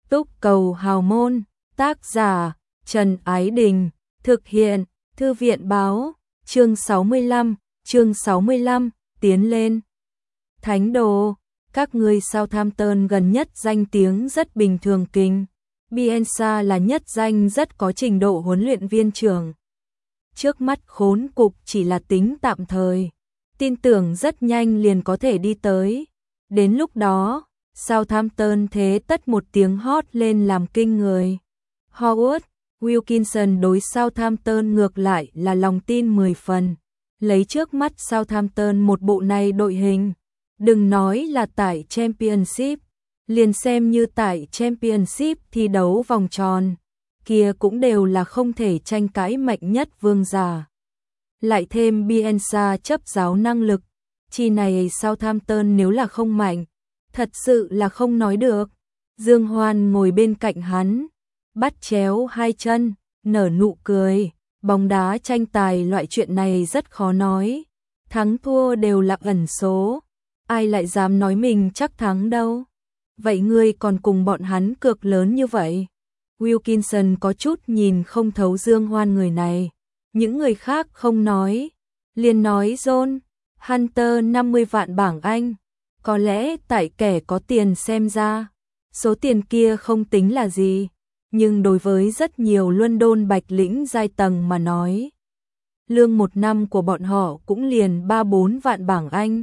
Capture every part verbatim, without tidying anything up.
Túc cầu hào môn, tác giả, Trần Ái Đình, thực hiện, Thư viện báo, chương sáu mươi lăm, chương sáu mươi lăm, tiến lên. Thánh đồ, các ngươi Southampton gần nhất danh tiếng rất bình thường kinh. Bielsa là nhất danh rất có trình độ huấn luyện viên trưởng. Trước mắt khốn cục chỉ là tính tạm thời, tin tưởng rất nhanh liền có thể đi tới. Đến lúc đó, Southampton thế tất một tiếng hót lên làm kinh người. Howard, Wilkinson đối Southampton ngược lại là lòng tin mười phần. Lấy trước mắt Southampton một bộ này đội hình, đừng nói là tại Championship, liền xem như tại Championship thi đấu vòng tròn, kia cũng đều là không thể tranh cãi mạnh nhất vương giả. Lại thêm Bielsa chấp giáo năng lực, chi này Southampton nếu là không mạnh, thật sự là không nói được. Dương Hoan ngồi bên cạnh hắn, bắt chéo hai chân, nở nụ cười. Bóng đá tranh tài loại chuyện này rất khó nói, thắng thua đều là ẩn số, ai lại dám nói mình chắc thắng đâu. Vậy ngươi còn cùng bọn hắn cược lớn như vậy? Wilkinson có chút nhìn không thấu Dương Hoan người này. Những người khác không nói, liền nói John Hunter năm mươi vạn bảng Anh. Có lẽ tại kẻ có tiền xem ra, số tiền kia không tính là gì, nhưng đối với rất nhiều London bạch lĩnh giai tầng mà nói, lương một năm của bọn họ cũng liền ba bốn vạn bảng Anh.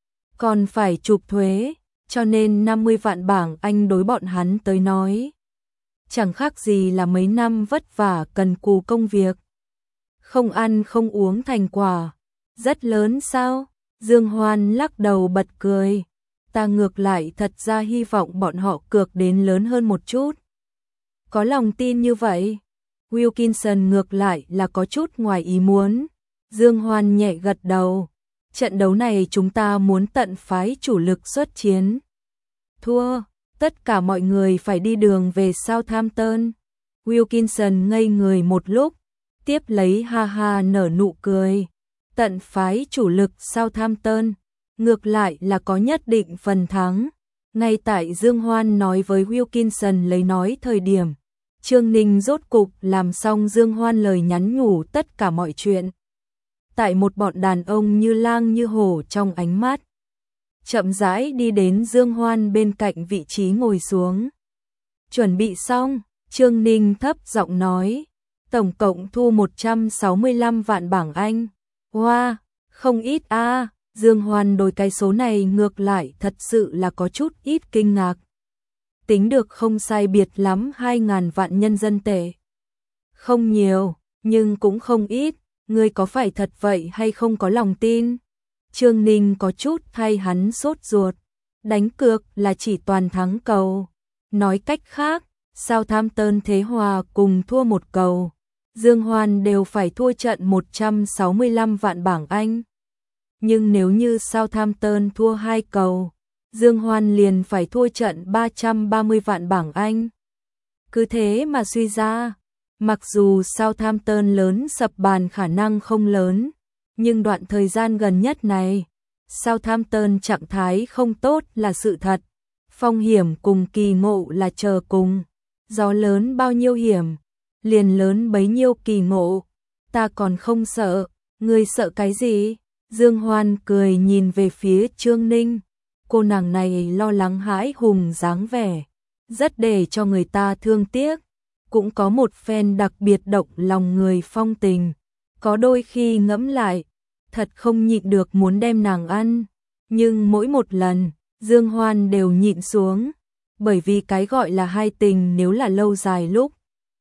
Còn phải chụp thuế, cho nên năm mươi vạn bảng Anh đối bọn hắn tới nói, chẳng khác gì là mấy năm vất vả cần cù công việc. Không ăn không uống thành quả, rất lớn sao? Dương Hoan lắc đầu bật cười. Ta ngược lại thật ra hy vọng bọn họ cược đến lớn hơn một chút. Có lòng tin như vậy? Wilkinson ngược lại là có chút ngoài ý muốn. Dương Hoan nhẹ gật đầu. Trận đấu này chúng ta muốn tận phái chủ lực xuất chiến. Thua, tất cả mọi người phải đi đường về Southampton. Wilkinson ngây người một lúc, tiếp lấy ha ha nở nụ cười. Tận phái chủ lực Southampton, ngược lại là có nhất định phần thắng. Ngay tại Dương Hoan nói với Wilkinson lấy nói thời điểm, Trương Ninh rốt cục làm xong Dương Hoan lời nhắn nhủ tất cả mọi chuyện. Tại một bọn đàn ông như lang như hổ trong ánh mắt, chậm rãi đi đến Dương Hoan bên cạnh vị trí ngồi xuống. Chuẩn bị xong, Trương Ninh thấp giọng nói, tổng cộng thu một trăm sáu mươi lăm vạn bảng Anh. Wow, không ít a. À. Dương Hoan đối cái số này ngược lại thật sự là có chút ít kinh ngạc. Tính được không sai biệt lắm hai ngàn vạn nhân dân tệ. Không nhiều, nhưng cũng không ít, ngươi có phải thật vậy hay không có lòng tin? Trương Ninh có chút thay hắn sốt ruột. Đánh cược là chỉ toàn thắng cầu. Nói cách khác, Southampton thế hòa cùng thua một cầu, Dương Hoan đều phải thua trận một trăm sáu mươi lăm vạn bảng Anh. Nhưng nếu như Southampton thua hai cầu, Dương Hoan liền phải thua trận ba trăm ba mươi vạn bảng Anh. Cứ thế mà suy ra, mặc dù Southampton lớn sập bàn khả năng không lớn, nhưng đoạn thời gian gần nhất này, Southampton trạng thái không tốt là sự thật. Phong hiểm cùng kỳ ngộ là chờ cùng. Gió lớn bao nhiêu hiểm, liền lớn bấy nhiêu kỳ ngộ. Ta còn không sợ, ngươi sợ cái gì? Dương Hoan cười nhìn về phía Trương Ninh. Cô nàng này lo lắng hãi hùng dáng vẻ, rất để cho người ta thương tiếc. Cũng có một phen đặc biệt động lòng người phong tình. Có đôi khi ngẫm lại, thật không nhịn được muốn đem nàng ăn. Nhưng mỗi một lần, Dương Hoan đều nhịn xuống. Bởi vì cái gọi là hai tình nếu là lâu dài lúc,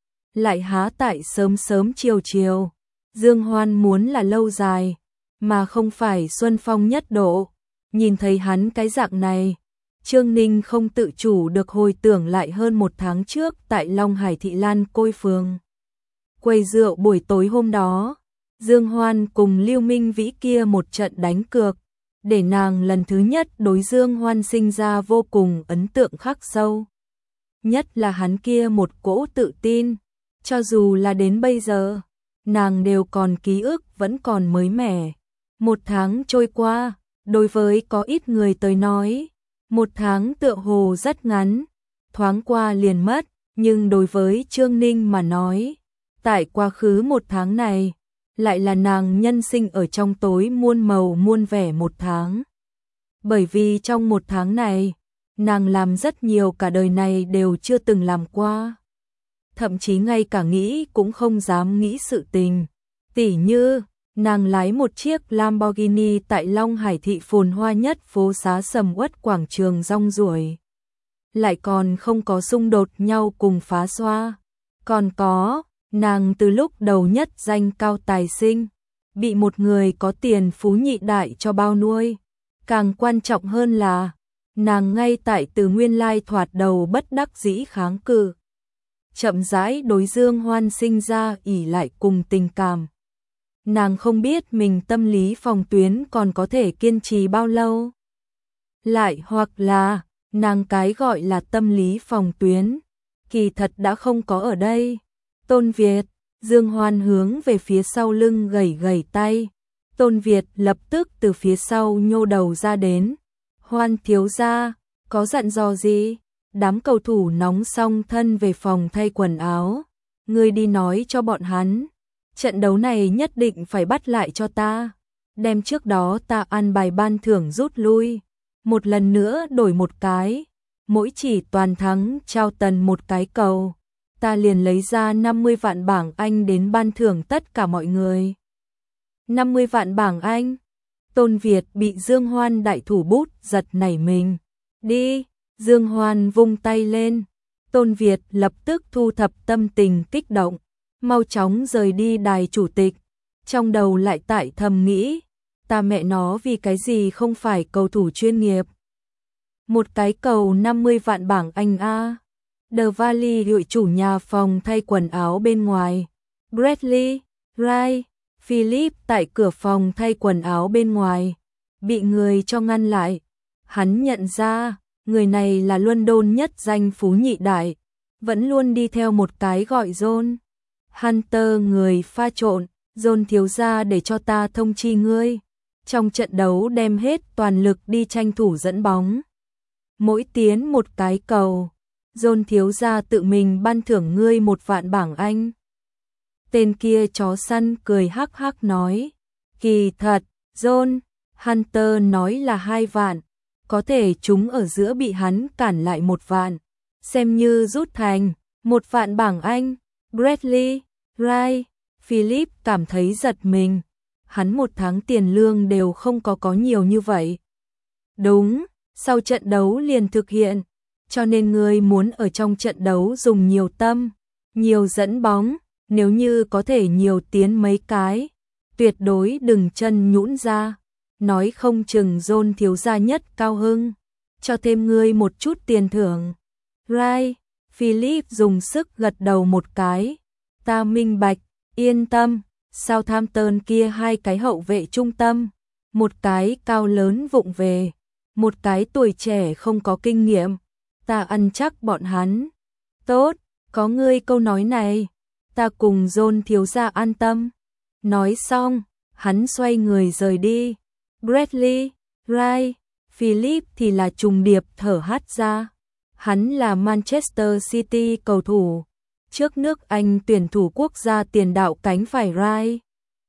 lại há tại sớm sớm chiều chiều. Dương Hoan muốn là lâu dài, mà không phải xuân phong nhất độ. Nhìn thấy hắn cái dạng này, Trương Ninh không tự chủ được hồi tưởng lại hơn một tháng trước tại Long Hải Thị Lan Côi Phường. Quầy rượu buổi tối hôm đó, Dương Hoan cùng Lưu Minh Vĩ kia một trận đánh cược, để nàng lần thứ nhất đối Dương Hoan sinh ra vô cùng ấn tượng khắc sâu. Nhất là hắn kia một cỗ tự tin, cho dù là đến bây giờ, nàng đều còn ký ức vẫn còn mới mẻ. Một tháng trôi qua, đối với có ít người tới nói, một tháng tựa hồ rất ngắn, thoáng qua liền mất, nhưng đối với Trương Ninh mà nói, tại quá khứ một tháng này, lại là nàng nhân sinh ở trong tối muôn màu muôn vẻ một tháng. Bởi vì trong một tháng này, nàng làm rất nhiều cả đời này đều chưa từng làm qua. Thậm chí ngay cả nghĩ cũng không dám nghĩ sự tình. Tỉ như, nàng lái một chiếc Lamborghini tại Long Hải thị phồn hoa nhất phố xá sầm uất quảng trường rong ruổi. Lại còn không có xung đột nhau cùng phá xoa. Còn có, nàng từ lúc đầu nhất danh cao tài sinh, bị một người có tiền phú nhị đại cho bao nuôi. Càng quan trọng hơn là, nàng ngay tại từ nguyên lai thoạt đầu bất đắc dĩ kháng cự. Chậm rãi đối Dương Hoan sinh ra ỷ lại cùng tình cảm. Nàng không biết mình tâm lý phòng tuyến còn có thể kiên trì bao lâu. Lại hoặc là, nàng cái gọi là tâm lý phòng tuyến, kỳ thật đã không có ở đây. Tôn Việt, Dương Hoan hướng về phía sau lưng gẩy gẩy tay. Tôn Việt lập tức từ phía sau nhô đầu ra đến. Hoan thiếu gia, có dặn dò gì? Đám cầu thủ nóng xong thân về phòng thay quần áo. Ngươi đi nói cho bọn hắn. Trận đấu này nhất định phải bắt lại cho ta. Đem trước đó ta ăn bài ban thưởng rút lui. Một lần nữa đổi một cái. Mỗi chỉ toàn thắng trao Tần một cái cầu. Ta liền lấy ra năm mươi vạn bảng Anh đến ban thưởng tất cả mọi người. năm mươi vạn bảng Anh. Tôn Việt bị Dương Hoan đại thủ bút giật nảy mình. Đi, Dương Hoan vung tay lên. Tôn Việt lập tức thu thập tâm tình kích động, mau chóng rời đi đài chủ tịch. Trong đầu lại tại thầm nghĩ, ta mẹ nó vì cái gì không phải cầu thủ chuyên nghiệp. Một cái cầu năm mươi vạn bảng Anh a. The Valley hiệu chủ nhà phòng thay quần áo bên ngoài. Bradley, Wright, Philip tại cửa phòng thay quần áo bên ngoài, bị người cho ngăn lại. Hắn nhận ra, người này là London nhất danh phú nhị đại, vẫn luôn đi theo một cái gọi John. Hunter người pha trộn, John thiếu gia để cho ta thông chi ngươi. Trong trận đấu đem hết toàn lực đi tranh thủ dẫn bóng. Mỗi tiến một cái cầu, John thiếu gia tự mình ban thưởng ngươi một vạn bảng Anh. Tên kia chó săn cười hắc hắc nói. Kỳ thật, John, Hunter nói là hai vạn. Có thể chúng ở giữa bị hắn cản lại một vạn. Xem như rút thành, một vạn bảng Anh. Bradley, Wright, Philip cảm thấy giật mình. Hắn một tháng tiền lương đều không có có nhiều như vậy. Đúng, sau trận đấu liền thực hiện. Cho nên ngươi muốn ở trong trận đấu dùng nhiều tâm, nhiều dẫn bóng. Nếu như có thể nhiều tiến mấy cái, tuyệt đối đừng chân nhũn ra. Nói không chừng John thiếu gia nhất cao hưng, cho thêm ngươi một chút tiền thưởng. Right, Philip dùng sức gật đầu một cái. Ta minh bạch, yên tâm. Southampton kia hai cái hậu vệ trung tâm, một cái cao lớn vụng về, một cái tuổi trẻ không có kinh nghiệm. Ta ăn chắc bọn hắn. Tốt, có ngươi câu nói này, ta cùng John thiếu gia an tâm. Nói xong, hắn xoay người rời đi. Bradley, Wright, Philip thì là trùng điệp thở hắt ra. Hắn là Manchester City cầu thủ, trước nước Anh tuyển thủ quốc gia tiền đạo cánh phải Wright.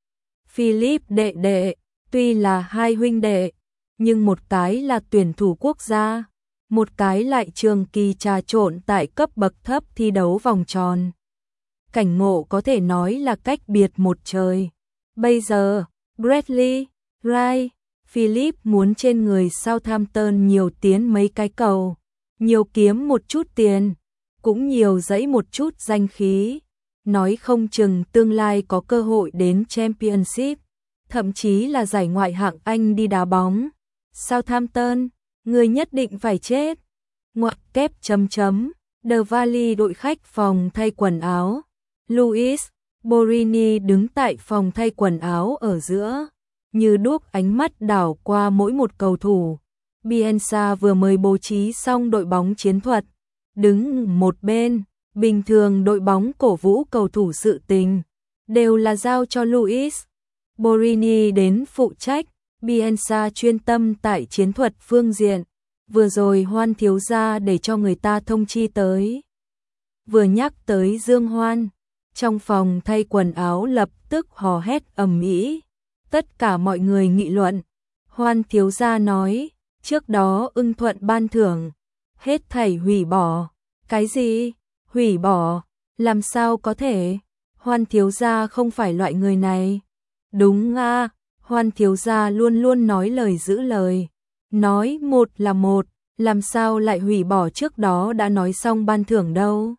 Philip đệ đệ, tuy là hai huynh đệ, nhưng một cái là tuyển thủ quốc gia, một cái lại trường kỳ trà trộn tại cấp bậc thấp thi đấu vòng tròn. Cảnh ngộ có thể nói là cách biệt một trời. Bây giờ, Bradley, Wright, Philip muốn trên người Southampton nhiều tiến mấy cái cầu, nhiều kiếm một chút tiền, cũng nhiều dẫy một chút danh khí. Nói không chừng tương lai có cơ hội đến Championship, thậm chí là giải ngoại hạng Anh đi đá bóng. Southampton, người nhất định phải chết. Ngoặc kép chấm chấm, The Valley đội khách phòng thay quần áo. Louis, Borini đứng tại phòng thay quần áo ở giữa, như đuốc ánh mắt đảo qua mỗi một cầu thủ. Bielsa vừa mới bố trí xong đội bóng chiến thuật, đứng một bên, bình thường đội bóng cổ vũ cầu thủ sự tình, đều là giao cho Louis. Borini đến phụ trách, Bielsa chuyên tâm tại chiến thuật phương diện, vừa rồi Hoan thiếu gia để cho người ta thông chi tới. Vừa nhắc tới Dương Hoan, trong phòng thay quần áo lập tức hò hét ầm ĩ. Tất cả mọi người nghị luận. Hoan thiếu gia nói, trước đó ưng thuận ban thưởng, hết thảy hủy bỏ. Cái gì? Hủy bỏ? Làm sao có thể? Hoan thiếu gia không phải loại người này. Đúng à, Hoan thiếu gia luôn luôn nói lời giữ lời. Nói một là một, làm sao lại hủy bỏ trước đó đã nói xong ban thưởng đâu?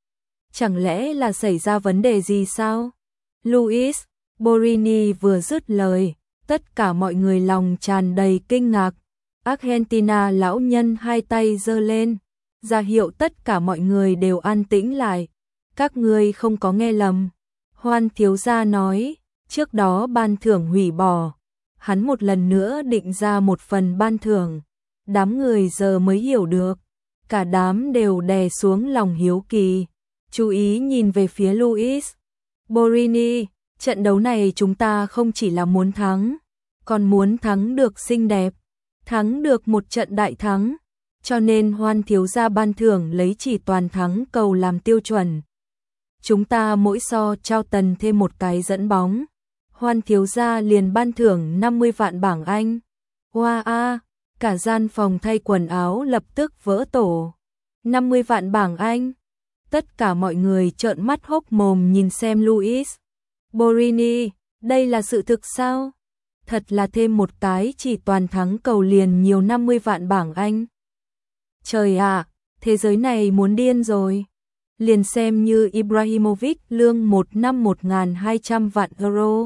Chẳng lẽ là xảy ra vấn đề gì sao? Luis Borini vừa dứt lời, tất cả mọi người lòng tràn đầy kinh ngạc. Argentina lão nhân hai tay giơ lên, ra hiệu tất cả mọi người đều an tĩnh lại. Các ngươi không có nghe lầm. Hoan thiếu gia nói, trước đó ban thưởng hủy bỏ. Hắn một lần nữa định ra một phần ban thưởng. Đám người giờ mới hiểu được. Cả đám đều đè xuống lòng hiếu kỳ. Chú ý nhìn về phía Luis Borini. Trận đấu này chúng ta không chỉ là muốn thắng, còn muốn thắng được xinh đẹp, thắng được một trận đại thắng. Cho nên Hoan thiếu gia ban thưởng lấy chỉ toàn thắng cầu làm tiêu chuẩn. Chúng ta mỗi so trao tần thêm một cái dẫn bóng. Hoan thiếu gia liền ban thưởng năm mươi vạn bảng Anh. Hoa a, cả gian phòng thay quần áo lập tức vỡ tổ. năm mươi vạn bảng Anh. Tất cả mọi người trợn mắt hốc mồm nhìn xem Luis Borini, đây là sự thực sao? Thật là thêm một cái chỉ toàn thắng cầu liền nhiều năm mươi vạn bảng Anh. Trời ạ, thế giới này muốn điên rồi. Liền xem như Ibrahimovic lương một năm một nghìn hai trăm vạn euro.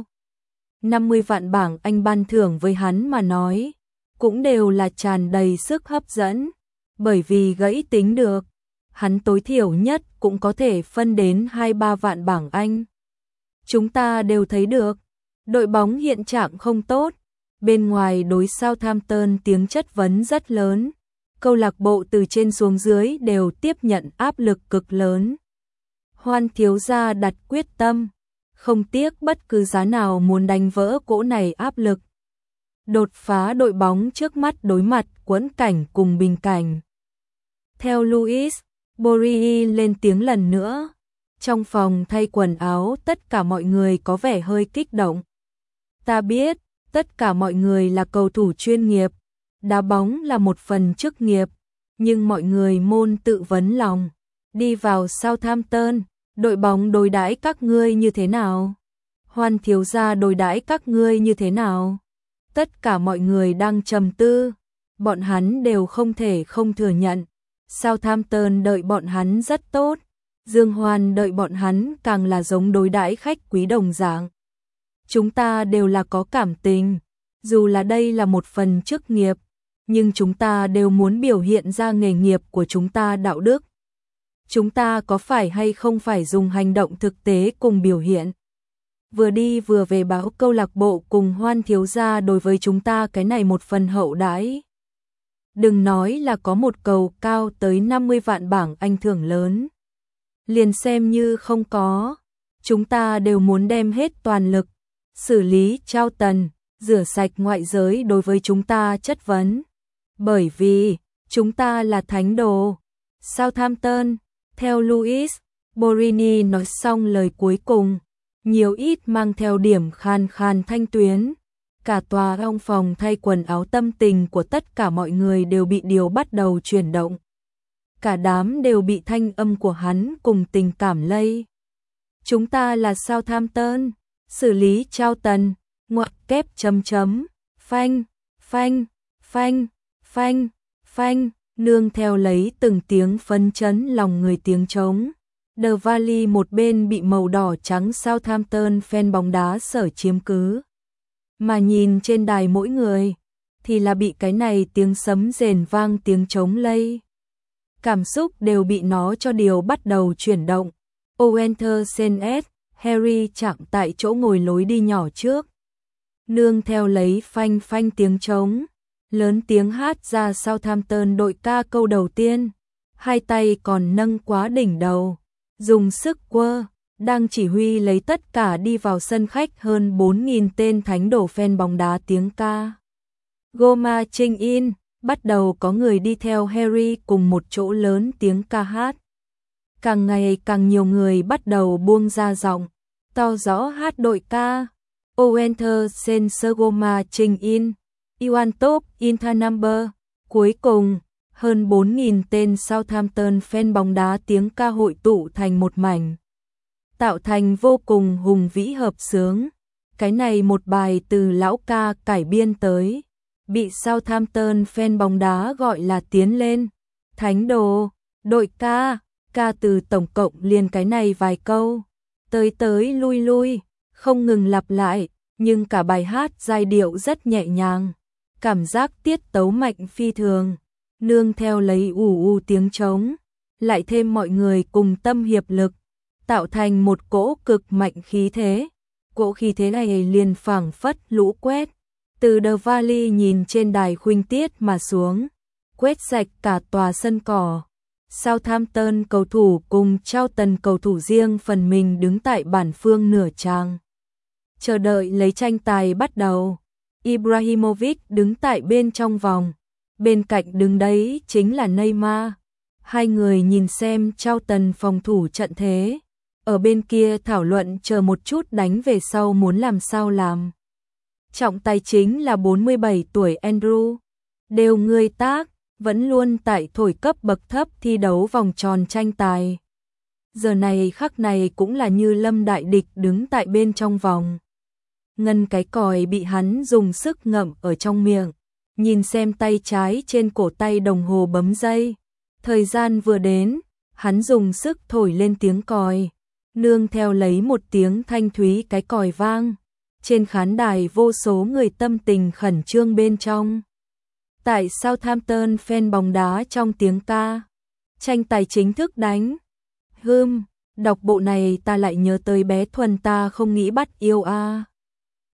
năm mươi vạn bảng Anh ban thưởng với hắn mà nói, cũng đều là tràn đầy sức hấp dẫn, bởi vì gãy tính được, hắn tối thiểu nhất cũng có thể phân đến hai ba vạn bảng Anh. Chúng ta đều thấy được, đội bóng hiện trạng không tốt, bên ngoài đối Southampton tiếng chất vấn rất lớn, câu lạc bộ từ trên xuống dưới đều tiếp nhận áp lực cực lớn. Hoan thiếu gia đặt quyết tâm, không tiếc bất cứ giá nào muốn đánh vỡ cỗ này áp lực. Đột phá đội bóng trước mắt đối mặt quẫn cảnh cùng bình cảnh. Theo Luis Borini lên tiếng lần nữa, trong phòng thay quần áo tất cả mọi người có vẻ hơi kích động. Ta biết, tất cả mọi người là cầu thủ chuyên nghiệp, đá bóng là một phần chức nghiệp, nhưng mọi người môn tự vấn lòng, đi vào Southampton, đội bóng đối đãi các ngươi như thế nào? Hoan thiếu gia đối đãi các ngươi như thế nào? Tất cả mọi người đang trầm tư, bọn hắn đều không thể không thừa nhận. Southampton đợi bọn hắn rất tốt, Dương Hoan đợi bọn hắn càng là giống đối đãi khách quý đồng dạng. Chúng ta đều là có cảm tình, dù là đây là một phần chức nghiệp, nhưng chúng ta đều muốn biểu hiện ra nghề nghiệp của chúng ta đạo đức. Chúng ta có phải hay không phải dùng hành động thực tế cùng biểu hiện. Vừa đi vừa về báo câu lạc bộ cùng Hoan thiếu gia đối với chúng ta cái này một phần hậu đãi. Đừng nói là có một cầu cao tới năm mươi vạn bảng Anh thưởng lớn. Liền xem như không có, chúng ta đều muốn đem hết toàn lực, xử lý trao tần, rửa sạch ngoại giới đối với chúng ta chất vấn. Bởi vì, chúng ta là thánh đồ. Southampton, theo Luis Borini nói xong lời cuối cùng, nhiều ít mang theo điểm khan khan thanh tuyến. Cả tòa trong phòng thay quần áo tâm tình của tất cả mọi người đều bị điều bắt đầu chuyển động. Cả đám đều bị thanh âm của hắn cùng tình cảm lây. Chúng ta là Southampton, xử lý trao tần, ngoặc kép chấm chấm, phanh, phanh, phanh, phanh, phanh, nương theo lấy từng tiếng phấn chấn lòng người tiếng trống. The Valley một bên bị màu đỏ trắng Southampton fan bóng đá sở chiếm cứ. Mà nhìn trên đài mỗi người, thì là bị cái này tiếng sấm rền vang tiếng trống lây. Cảm xúc đều bị nó cho điều bắt đầu chuyển động. Oenter Saint Harry chạm tại chỗ ngồi lối đi nhỏ trước. Nương theo lấy phanh phanh tiếng trống, lớn tiếng hát ra Southampton đội ca câu đầu tiên. Hai tay còn nâng quá đỉnh đầu, dùng sức quơ, đang chỉ huy lấy tất cả đi vào sân khách hơn bốn nghìn tên thánh đổ fan bóng đá tiếng ca. Goma Trinh In, bắt đầu có người đi theo Harry cùng một chỗ lớn tiếng ca hát. Càng ngày càng nhiều người bắt đầu buông ra giọng, to rõ hát đội ca. Oh enter Sensegoma trình in, you are top in the number. Cuối cùng, hơn bốn nghìn tên Southampton fan bóng đá tiếng ca hội tụ thành một mảnh, tạo thành vô cùng hùng vĩ hợp xướng. Cái này một bài từ lão ca cải biên tới, bị Southampton fan bóng đá gọi là tiến lên, thánh đồ, đội ca, ca từ tổng cộng liền cái này vài câu, tới tới lui lui, không ngừng lặp lại, nhưng cả bài hát giai điệu rất nhẹ nhàng, cảm giác tiết tấu mạnh phi thường, nương theo lấy ù ù tiếng trống, lại thêm mọi người cùng tâm hiệp lực, tạo thành một cỗ cực mạnh khí thế. Cỗ khí thế này liền phảng phất lũ quét, từ The Valley nhìn trên đài khuynh tiết mà xuống, quét sạch cả tòa sân cỏ. Southampton cầu thủ cùng Charlton cầu thủ riêng phần mình đứng tại bản phương nửa tràng, chờ đợi lấy tranh tài bắt đầu. Ibrahimovic đứng tại bên trong vòng, bên cạnh đứng đấy chính là Neymar. Hai người nhìn xem Charlton phòng thủ trận thế, ở bên kia thảo luận chờ một chút đánh về sau muốn làm sao làm. Trọng tài chính là bốn mươi bảy tuổi Andrew, đều người tác, vẫn luôn tại thổi cấp bậc thấp thi đấu vòng tròn tranh tài. Giờ này khắc này cũng là như lâm đại địch đứng tại bên trong vòng. Ngân cái còi bị hắn dùng sức ngậm ở trong miệng, nhìn xem tay trái trên cổ tay đồng hồ bấm giây. Thời gian vừa đến, hắn dùng sức thổi lên tiếng còi, nương theo lấy một tiếng thanh thúy cái còi vang. Trên khán đài vô số người tâm tình khẩn trương bên trong. Tại Southampton fan bóng đá trong tiếng ca, tranh tài chính thức đánh. Hừm, đọc bộ này ta lại nhớ tới bé Thuần ta không nghĩ bắt yêu a.